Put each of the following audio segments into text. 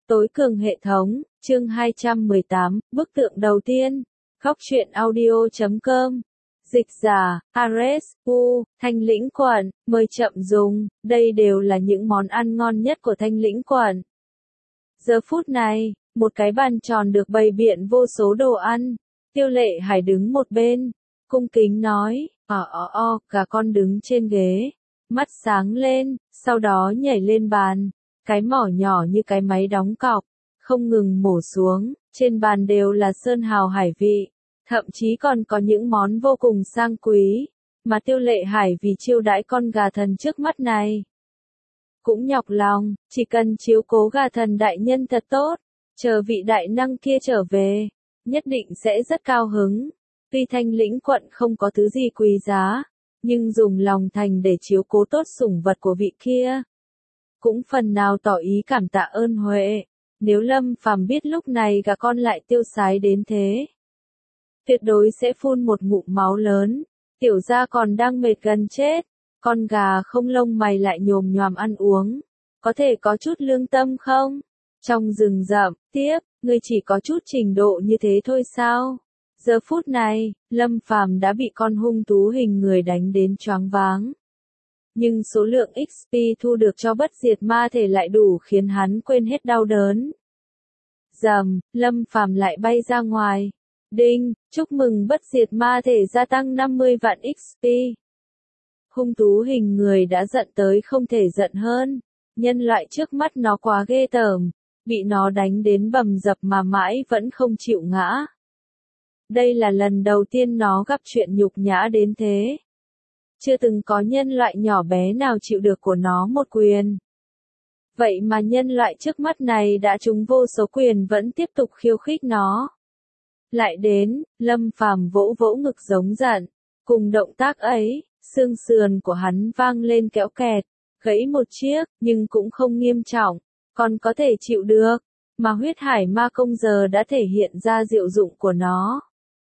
Tối cường hệ thống, chương 218, bức tượng đầu tiên. Góc truyện audio.com. Dịch giả, Ares, Thanh Lĩnh quận, mời chậm dùng, đây đều là những món ăn ngon nhất của Thanh Lĩnh quận. Giờ phút này, một cái bàn tròn được bày biện vô số đồ ăn. Tiêu Lệ Hải đứng một bên, cung kính nói, gà con đứng trên ghế, mắt sáng lên, sau đó nhảy lên bàn. Cái mỏ nhỏ như cái máy đóng cọc, không ngừng mổ xuống, trên bàn đều là sơn hào hải vị, thậm chí còn có những món vô cùng sang quý, mà Tiêu Lệ Hải vì chiêu đãi con gà thần trước mắt này. Cũng nhọc lòng, chỉ cần chiếu cố gà thần đại nhân thật tốt, chờ vị đại năng kia trở về, nhất định sẽ rất cao hứng. Tuy Thanh Lĩnh quận không có thứ gì quý giá, nhưng dùng lòng thành để chiếu cố tốt sủng vật của vị kia, cũng phần nào tỏ ý cảm tạ ơn huệ. Nếu Lâm Phàm biết lúc này gà con lại tiêu sái đến thế, tuyệt đối sẽ phun một ngụm máu lớn. Tiểu gia còn đang mệt gần chết, con gà không lông mày lại nhồm nhoàm ăn uống, có thể có chút lương tâm không? Trong rừng rậm, tiếp, ngươi chỉ có chút trình độ như thế thôi sao? Giờ phút này, Lâm Phàm đã bị con hung thú hình người đánh đến choáng váng. Nhưng số lượng XP thu được cho bất diệt ma thể lại đủ khiến hắn quên hết đau đớn. Rầm, Lâm Phàm lại bay ra ngoài. Đinh, chúc mừng bất diệt ma thể gia tăng 50 vạn XP. Hung thú hình người đã giận tới không thể giận hơn. Nhân loại trước mắt nó quá ghê tởm, bị nó đánh đến bầm dập mà mãi vẫn không chịu ngã. Đây là lần đầu tiên nó gặp chuyện nhục nhã đến thế. Chưa từng có nhân loại nhỏ bé nào chịu được của nó một quyền. Vậy mà nhân loại trước mắt này đã trúng vô số quyền vẫn tiếp tục khiêu khích nó. Lại đến, Lâm Phàm vỗ vỗ ngực giống giận. Cùng động tác ấy, xương sườn của hắn vang lên kéo kẹt, gãy một chiếc, nhưng cũng không nghiêm trọng, còn có thể chịu được. Mà huyết hải ma công giờ đã thể hiện ra diệu dụng của nó.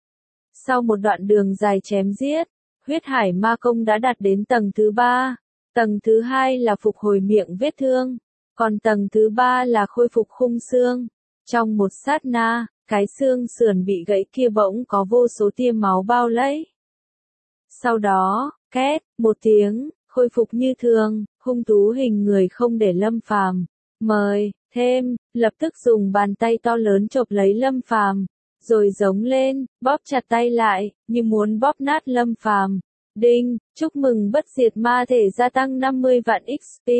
Sau một đoạn đường dài chém giết, huyết hải ma công đã đạt đến tầng thứ 3. Tầng thứ 2 là phục hồi miệng vết thương, còn tầng thứ 3 là khôi phục khung xương. Trong một sát na, cái xương sườn bị gãy kia bỗng có vô số tia máu bao lấy. Sau đó, két, một tiếng, khôi phục như thường, hung thú hình người không để Lâm Phàm mời thêm, lập tức dùng bàn tay to lớn chộp lấy Lâm Phàm, rồi giống lên, bóp chặt tay lại, như muốn bóp nát Lâm Phàm. Đinh, chúc mừng bất diệt ma thể gia tăng 50 vạn XP.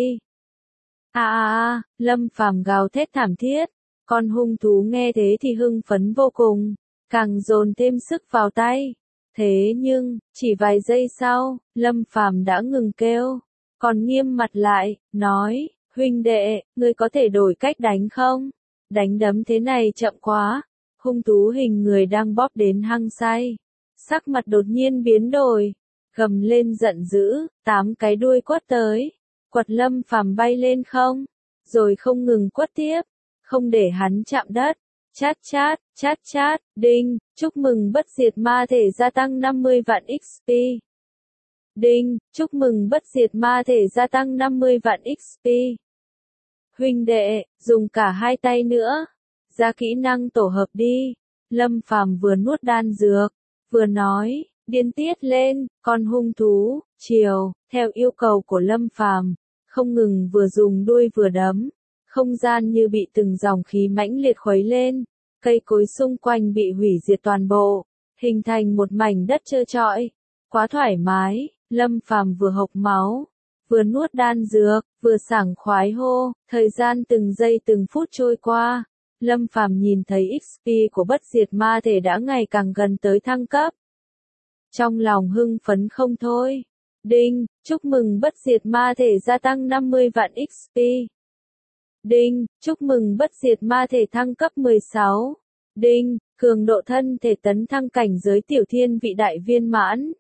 Lâm Phàm gào thét thảm thiết. Con hung thú nghe thế thì hưng phấn vô cùng, càng dồn thêm sức vào tay. Thế nhưng, chỉ vài giây sau, Lâm Phàm đã ngừng kêu, còn nghiêm mặt lại, nói, huynh đệ, ngươi có thể đổi cách đánh không? Đánh đấm thế này chậm quá. Hung thú hình người đang bóp đến hăng say, sắc mặt đột nhiên biến đổi, gầm lên giận dữ, 8 cái đuôi quất tới, quật Lâm Phàm bay lên không, rồi không ngừng quất tiếp, không để hắn chạm đất. Chát chát, đinh, chúc mừng bất diệt ma thể gia tăng 50 vạn XP. Đinh, chúc mừng bất diệt ma thể gia tăng 50 vạn XP. Huynh đệ, dùng cả hai tay nữa. Ra kỹ năng tổ hợp đi. Lâm Phàm vừa nuốt đan dược, vừa nói, điên tiết lên, con hung thú, chiều, theo yêu cầu của Lâm Phàm, không ngừng vừa dùng đuôi vừa đấm. Không gian như bị từng dòng khí mãnh liệt khuấy lên, cây cối xung quanh bị hủy diệt toàn bộ, hình thành một mảnh đất trơ trọi. Quá thoải mái, Lâm Phàm vừa hộc máu, vừa nuốt đan dược, vừa sảng khoái hô, thời gian từng giây từng phút trôi qua. Lâm Phàm nhìn thấy XP của bất diệt ma thể đã ngày càng gần tới thăng cấp. Trong lòng hưng phấn không thôi. Đinh, chúc mừng bất diệt ma thể gia tăng 50 vạn XP. Đinh, chúc mừng bất diệt ma thể thăng cấp 16. Đinh, cường độ thân thể tấn thăng cảnh giới tiểu thiên vị đại viên mãn.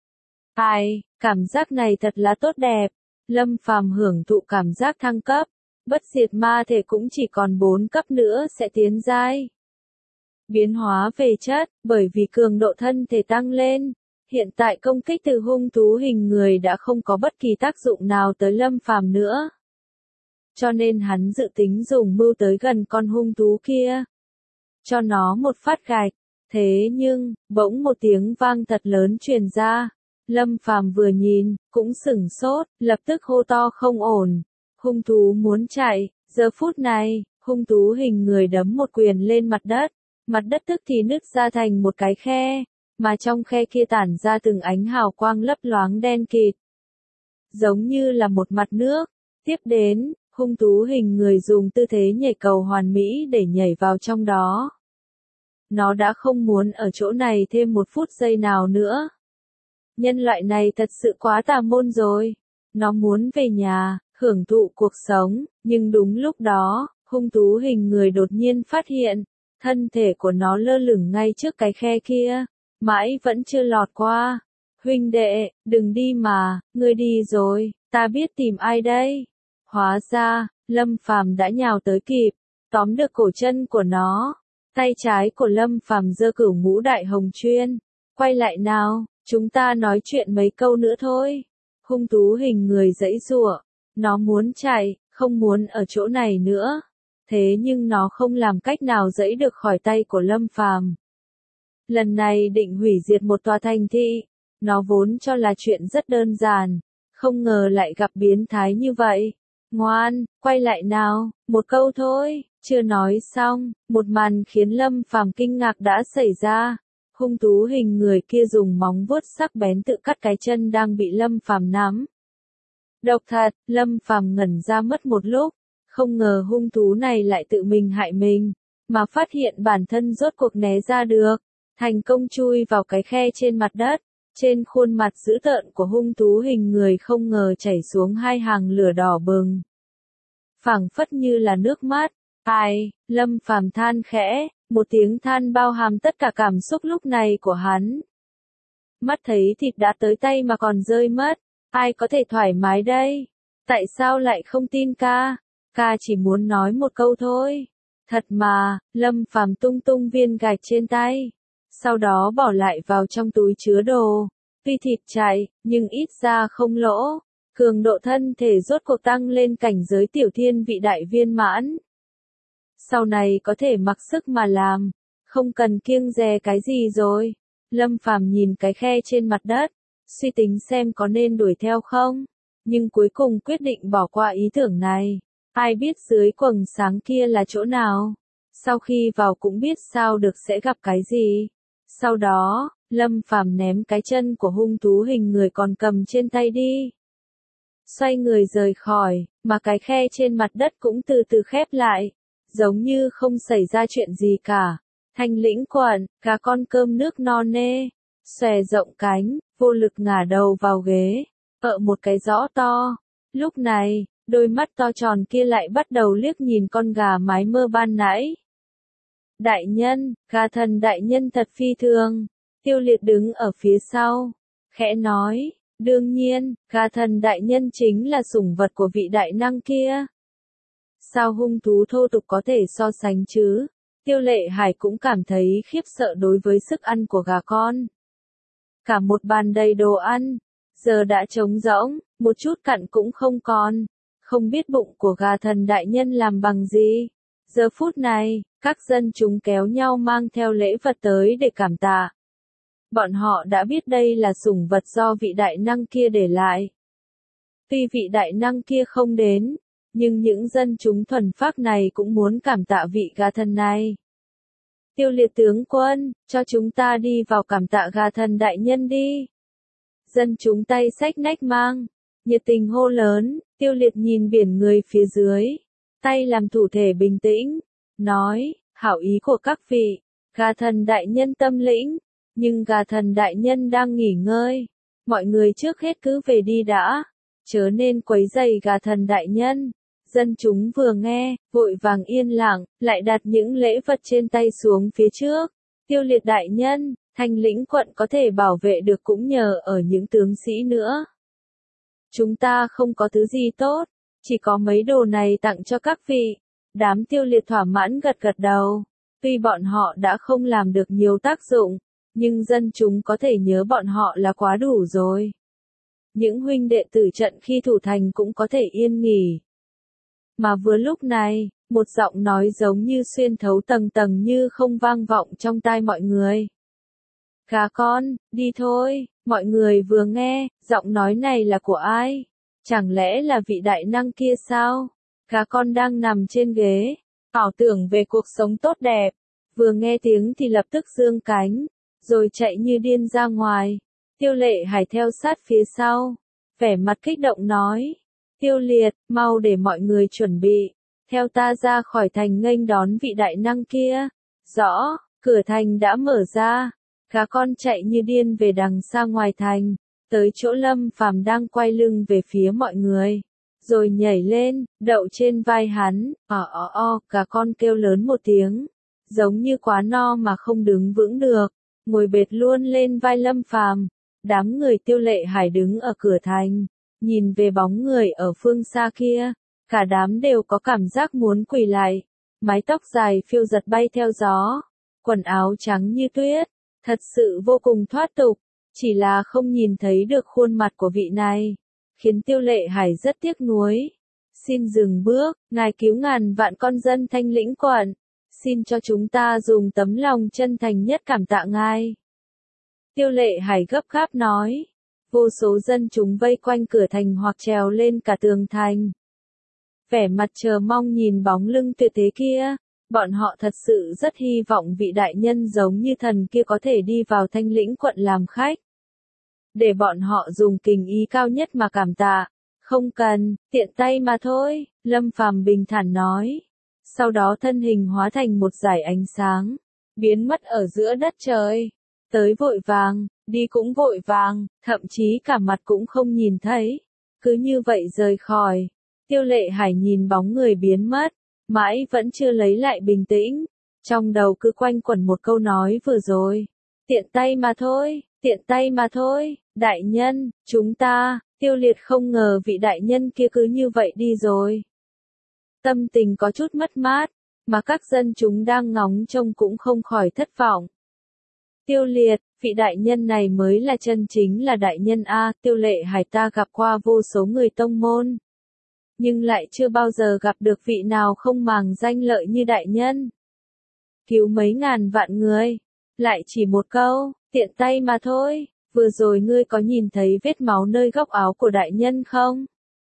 Cảm giác này thật là tốt đẹp. Lâm Phàm hưởng thụ cảm giác thăng cấp. Bất diệt ma thể cũng chỉ còn 4 cấp nữa sẽ tiến giai. Biến hóa về chất, bởi vì cường độ thân thể tăng lên, hiện tại công kích từ hung thú hình người đã không có bất kỳ tác dụng nào tới Lâm Phàm nữa. cho nên hắn dự tính dùng mưu tới gần con hung thú kia, cho nó một phát gạch. Thế nhưng, bỗng một tiếng vang thật lớn truyền ra. Lâm Phàm vừa nhìn, cũng sửng sốt, lập tức hô to không ổn. Hung thú muốn chạy, giờ phút này, hung thú hình người đấm một quyền lên mặt đất tức thì nứt ra thành một cái khe, mà trong khe kia tản ra từng ánh hào quang lấp loáng đen kịt, giống như là một mặt nước. Tiếp đến, hung thú hình người dùng tư thế nhảy cầu hoàn mỹ để nhảy vào trong đó. Nó đã không muốn ở chỗ này thêm một phút giây nào nữa. Nhân loại này thật sự quá tà môn rồi. Nó muốn về nhà, hưởng thụ cuộc sống, nhưng đúng lúc đó, hung thú hình người đột nhiên phát hiện, thân thể của nó lơ lửng ngay trước cái khe kia, mãi vẫn chưa lọt qua. Huynh đệ, đừng đi mà, ngươi đi rồi, ta biết tìm ai đây. Hóa ra, Lâm Phàm đã nhào tới kịp, tóm được cổ chân của nó. Tay trái của Lâm Phàm giơ Cửu Ngũ Đại Hồng Chuyên, quay lại nào, chúng ta nói chuyện mấy câu nữa thôi. Hung thú hình người giãy giụa, nó muốn chạy, không muốn ở chỗ này nữa. Thế nhưng nó không làm cách nào giãy được khỏi tay của Lâm Phàm. Lần này định hủy diệt một tòa thành thị, nó vốn cho là chuyện rất đơn giản, không ngờ lại gặp biến thái như vậy. Ngoan, quay lại nào, một câu thôi. Chưa nói xong, một màn khiến Lâm Phàm kinh ngạc đã xảy ra. Hung thú hình người kia dùng móng vuốt sắc bén tự cắt cái chân đang bị Lâm Phàm nắm. Độc thật, Lâm Phàm ngẩn ra mất một lúc, không ngờ hung thú này lại tự mình hại mình, mà phát hiện bản thân rốt cuộc né ra được, thành công chui vào cái khe trên mặt đất. Trên khuôn mặt dữ tợn của hung thú hình người không ngờ chảy xuống hai hàng lửa đỏ bừng, phảng phất như là nước mắt. Ai, Lâm Phàm than khẽ, một tiếng than bao hàm tất cả cảm xúc lúc này của hắn. Mắt thấy thịt đã tới tay mà còn rơi mất, ai có thể thoải mái đây? Tại sao lại không tin ca? Ca chỉ muốn nói một câu thôi. Thật mà, Lâm Phàm tung tung viên gạch trên tay, sau đó bỏ lại vào trong túi chứa đồ. Tuy thịt chạy, nhưng ít ra không lỗ. Cường độ thân thể rốt cuộc tăng lên cảnh giới tiểu thiên vị đại viên mãn. Sau này có thể mặc sức mà làm, không cần kiêng dè cái gì rồi. Lâm Phàm nhìn cái khe trên mặt đất, suy tính xem có nên đuổi theo không, nhưng cuối cùng quyết định bỏ qua ý tưởng này. Ai biết dưới quầng sáng kia là chỗ nào, sau khi vào cũng biết sao được sẽ gặp cái gì. Sau đó, Lâm Phàm ném cái chân của hung thú hình người còn cầm trên tay đi, xoay người rời khỏi, mà cái khe trên mặt đất cũng từ từ khép lại, giống như không xảy ra chuyện gì cả. Thanh Lĩnh Quận, cá con cơm nước no nê, xòe rộng cánh, vô lực ngả đầu vào ghế, một cái rõ to. Lúc này, đôi mắt to tròn kia lại bắt đầu liếc nhìn con gà mái mơ ban nãy. Đại nhân, gà thần đại nhân thật phi thường. Tiêu Liệt đứng ở phía sau, khẽ nói, đương nhiên, gà thần đại nhân chính là sủng vật của vị đại năng kia. Sao hung thú thô tục có thể so sánh chứ? Tiêu Lệ Hải cũng cảm thấy khiếp sợ đối với sức ăn của gà con. Cả một bàn đầy đồ ăn, giờ đã trống rỗng, một chút cặn cũng không còn. Không biết bụng của gà thần đại nhân làm bằng gì. Giờ phút này, các dân chúng kéo nhau mang theo lễ vật tới để cảm tạ. Bọn họ đã biết đây là sủng vật do vị đại năng kia để lại. Tuy vị đại năng kia không đến, nhưng những dân chúng thuần phác này cũng muốn cảm tạ vị gà thần này. Tiêu Liệt tướng quân, cho chúng ta đi vào cảm tạ gà thần đại nhân đi. Dân chúng tay xách nách mang, nhiệt tình hô lớn. Tiêu Liệt nhìn biển người phía dưới, tay làm thủ thể bình tĩnh, nói, hảo ý của các vị, gà thần đại nhân tâm lĩnh, nhưng gà thần đại nhân đang nghỉ ngơi. Mọi người trước hết cứ về đi đã, chớ nên quấy rầy gà thần đại nhân. Dân chúng vừa nghe, vội vàng yên lặng, lại đặt những lễ vật trên tay xuống phía trước. Tiêu Liệt đại nhân, Thanh Lĩnh Quận có thể bảo vệ được cũng nhờ ở những tướng sĩ nữa. Chúng ta không có thứ gì tốt, chỉ có mấy đồ này tặng cho các vị. Đám Tiêu Liệt thỏa mãn gật gật đầu. Tuy bọn họ đã không làm được nhiều tác dụng, nhưng dân chúng có thể nhớ bọn họ là quá đủ rồi. Những huynh đệ tử trận khi thủ thành cũng có thể yên nghỉ. Mà vừa lúc này, một giọng nói giống như xuyên thấu tầng tầng như không vang vọng trong tai mọi người. Gà con, đi thôi, mọi người vừa nghe, giọng nói này là của ai? Chẳng lẽ là vị đại năng kia sao? Gà con đang nằm trên ghế, ảo tưởng về cuộc sống tốt đẹp. Vừa nghe tiếng thì lập tức giương cánh, rồi chạy như điên ra ngoài. Tiêu Lệ Hải theo sát phía sau, vẻ mặt kích động nói. Tiêu Liệt, mau để mọi người chuẩn bị, theo ta ra khỏi thành nghênh đón vị đại năng kia. Rõ, cửa thành đã mở ra, gà con chạy như điên về đằng xa ngoài thành, tới chỗ Lâm Phàm đang quay lưng về phía mọi người, rồi nhảy lên, đậu trên vai hắn, gà con kêu lớn một tiếng, giống như quá no mà không đứng vững được, ngồi bệt luôn lên vai Lâm Phàm. Đám người Tiêu Lệ Hải đứng ở cửa thành, nhìn về bóng người ở phương xa kia, cả đám đều có cảm giác muốn quỳ lại, mái tóc dài phiêu giật bay theo gió, quần áo trắng như tuyết, thật sự vô cùng thoát tục, chỉ là không nhìn thấy được khuôn mặt của vị này, khiến Tiêu Lệ Hải rất tiếc nuối. Xin dừng bước, ngài cứu ngàn vạn con dân Thanh Lĩnh quận, xin cho chúng ta dùng tấm lòng chân thành nhất cảm tạ ngài. Tiêu Lệ Hải gấp gáp nói. Vô số dân chúng vây quanh cửa thành hoặc trèo lên cả tường thành. Vẻ mặt chờ mong nhìn bóng lưng tuyệt thế kia, bọn họ thật sự rất hy vọng vị đại nhân giống như thần kia có thể đi vào Thanh Lĩnh quận làm khách. Để bọn họ dùng kình ý cao nhất mà cảm tạ. Không cần, tiện tay mà thôi, Lâm Phàm bình thản nói. Sau đó thân hình hóa thành một dải ánh sáng, biến mất ở giữa đất trời. Tới vội vàng, đi cũng vội vàng, thậm chí cả mặt cũng không nhìn thấy. Cứ như vậy rời khỏi. Tiêu Lệ Hải nhìn bóng người biến mất, mãi vẫn chưa lấy lại bình tĩnh. Trong đầu cứ quanh quẩn một câu nói vừa rồi. Tiện tay mà thôi, tiện tay mà thôi, đại nhân, chúng ta, Tiêu Liệt không ngờ vị đại nhân kia cứ như vậy đi rồi. Tâm tình có chút mất mát, mà các dân chúng đang ngóng trông cũng không khỏi thất vọng. Tiêu Liệt, vị đại nhân này mới là chân chính là đại nhân A, Tiêu Lệ Hải ta gặp qua vô số người tông môn. Nhưng lại chưa bao giờ gặp được vị nào không màng danh lợi như đại nhân. Cứu mấy ngàn vạn người. Lại chỉ một câu, tiện tay mà thôi, vừa rồi ngươi có nhìn thấy vết máu nơi góc áo của đại nhân không?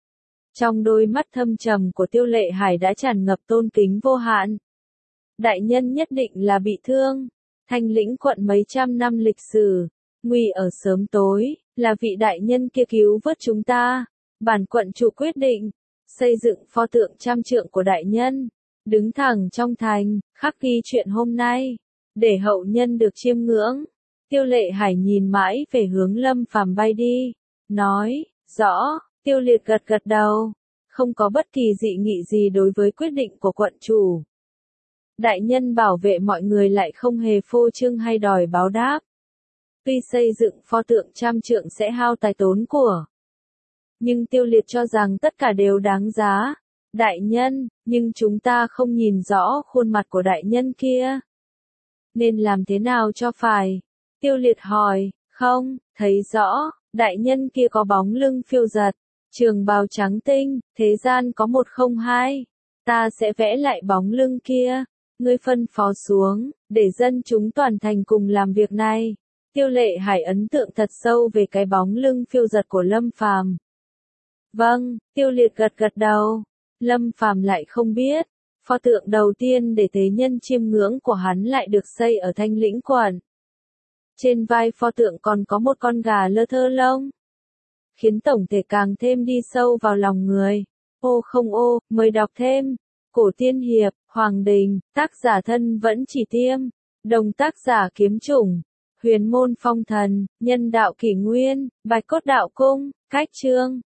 Trong đôi mắt thâm trầm của Tiêu Lệ Hải đã tràn ngập tôn kính vô hạn. Đại nhân nhất định là bị thương. Thanh Lĩnh quận mấy trăm năm lịch sử, nguy ở sớm tối, là vị đại nhân kia cứu vớt chúng ta. Bản quận chủ quyết định, xây dựng pho tượng trăm trượng của đại nhân, đứng thẳng trong thành, khắc ghi chuyện hôm nay, để hậu nhân được chiêm ngưỡng. Tiêu Lệ Hải nhìn mãi về hướng Lâm Phàm bay đi, nói, rõ, Tiêu Liệt gật gật đầu, không có bất kỳ dị nghị gì đối với quyết định của quận chủ. Đại nhân bảo vệ mọi người lại không hề phô trương hay đòi báo đáp. Tuy xây dựng pho tượng trăm trượng sẽ hao tài tốn của, nhưng Tiêu Liệt cho rằng tất cả đều đáng giá. Đại nhân, nhưng chúng ta không nhìn rõ khuôn mặt của đại nhân kia. Nên làm thế nào cho phải? Tiêu Liệt hỏi, không, thấy rõ, đại nhân kia có bóng lưng phiêu giật, trường bào trắng tinh, thế gian có 102. Ta sẽ vẽ lại bóng lưng kia. Ngươi phân phó xuống, để dân chúng toàn thành cùng làm việc này. Tiêu Lệ Hải ấn tượng thật sâu về cái bóng lưng phiêu giật của Lâm Phàm. Vâng, Tiêu Liệt gật gật đầu. Lâm Phàm lại không biết, pho tượng đầu tiên để thế nhân chiêm ngưỡng của hắn lại được xây ở Thanh Lĩnh quận. Trên vai pho tượng còn có một con gà lơ thơ lông, khiến tổng thể càng thêm đi sâu vào lòng người. Ô không ô, mời đọc thêm. Cổ Tiên Hiệp, Hoàng Đình, tác giả Thân Vẫn Chỉ Tiêm, đồng tác giả Kiếm Chủng, Huyền Môn Phong Thần, Nhân Đạo Kỷ Nguyên, Bạch Cốt Đạo Cung, Cách Chương.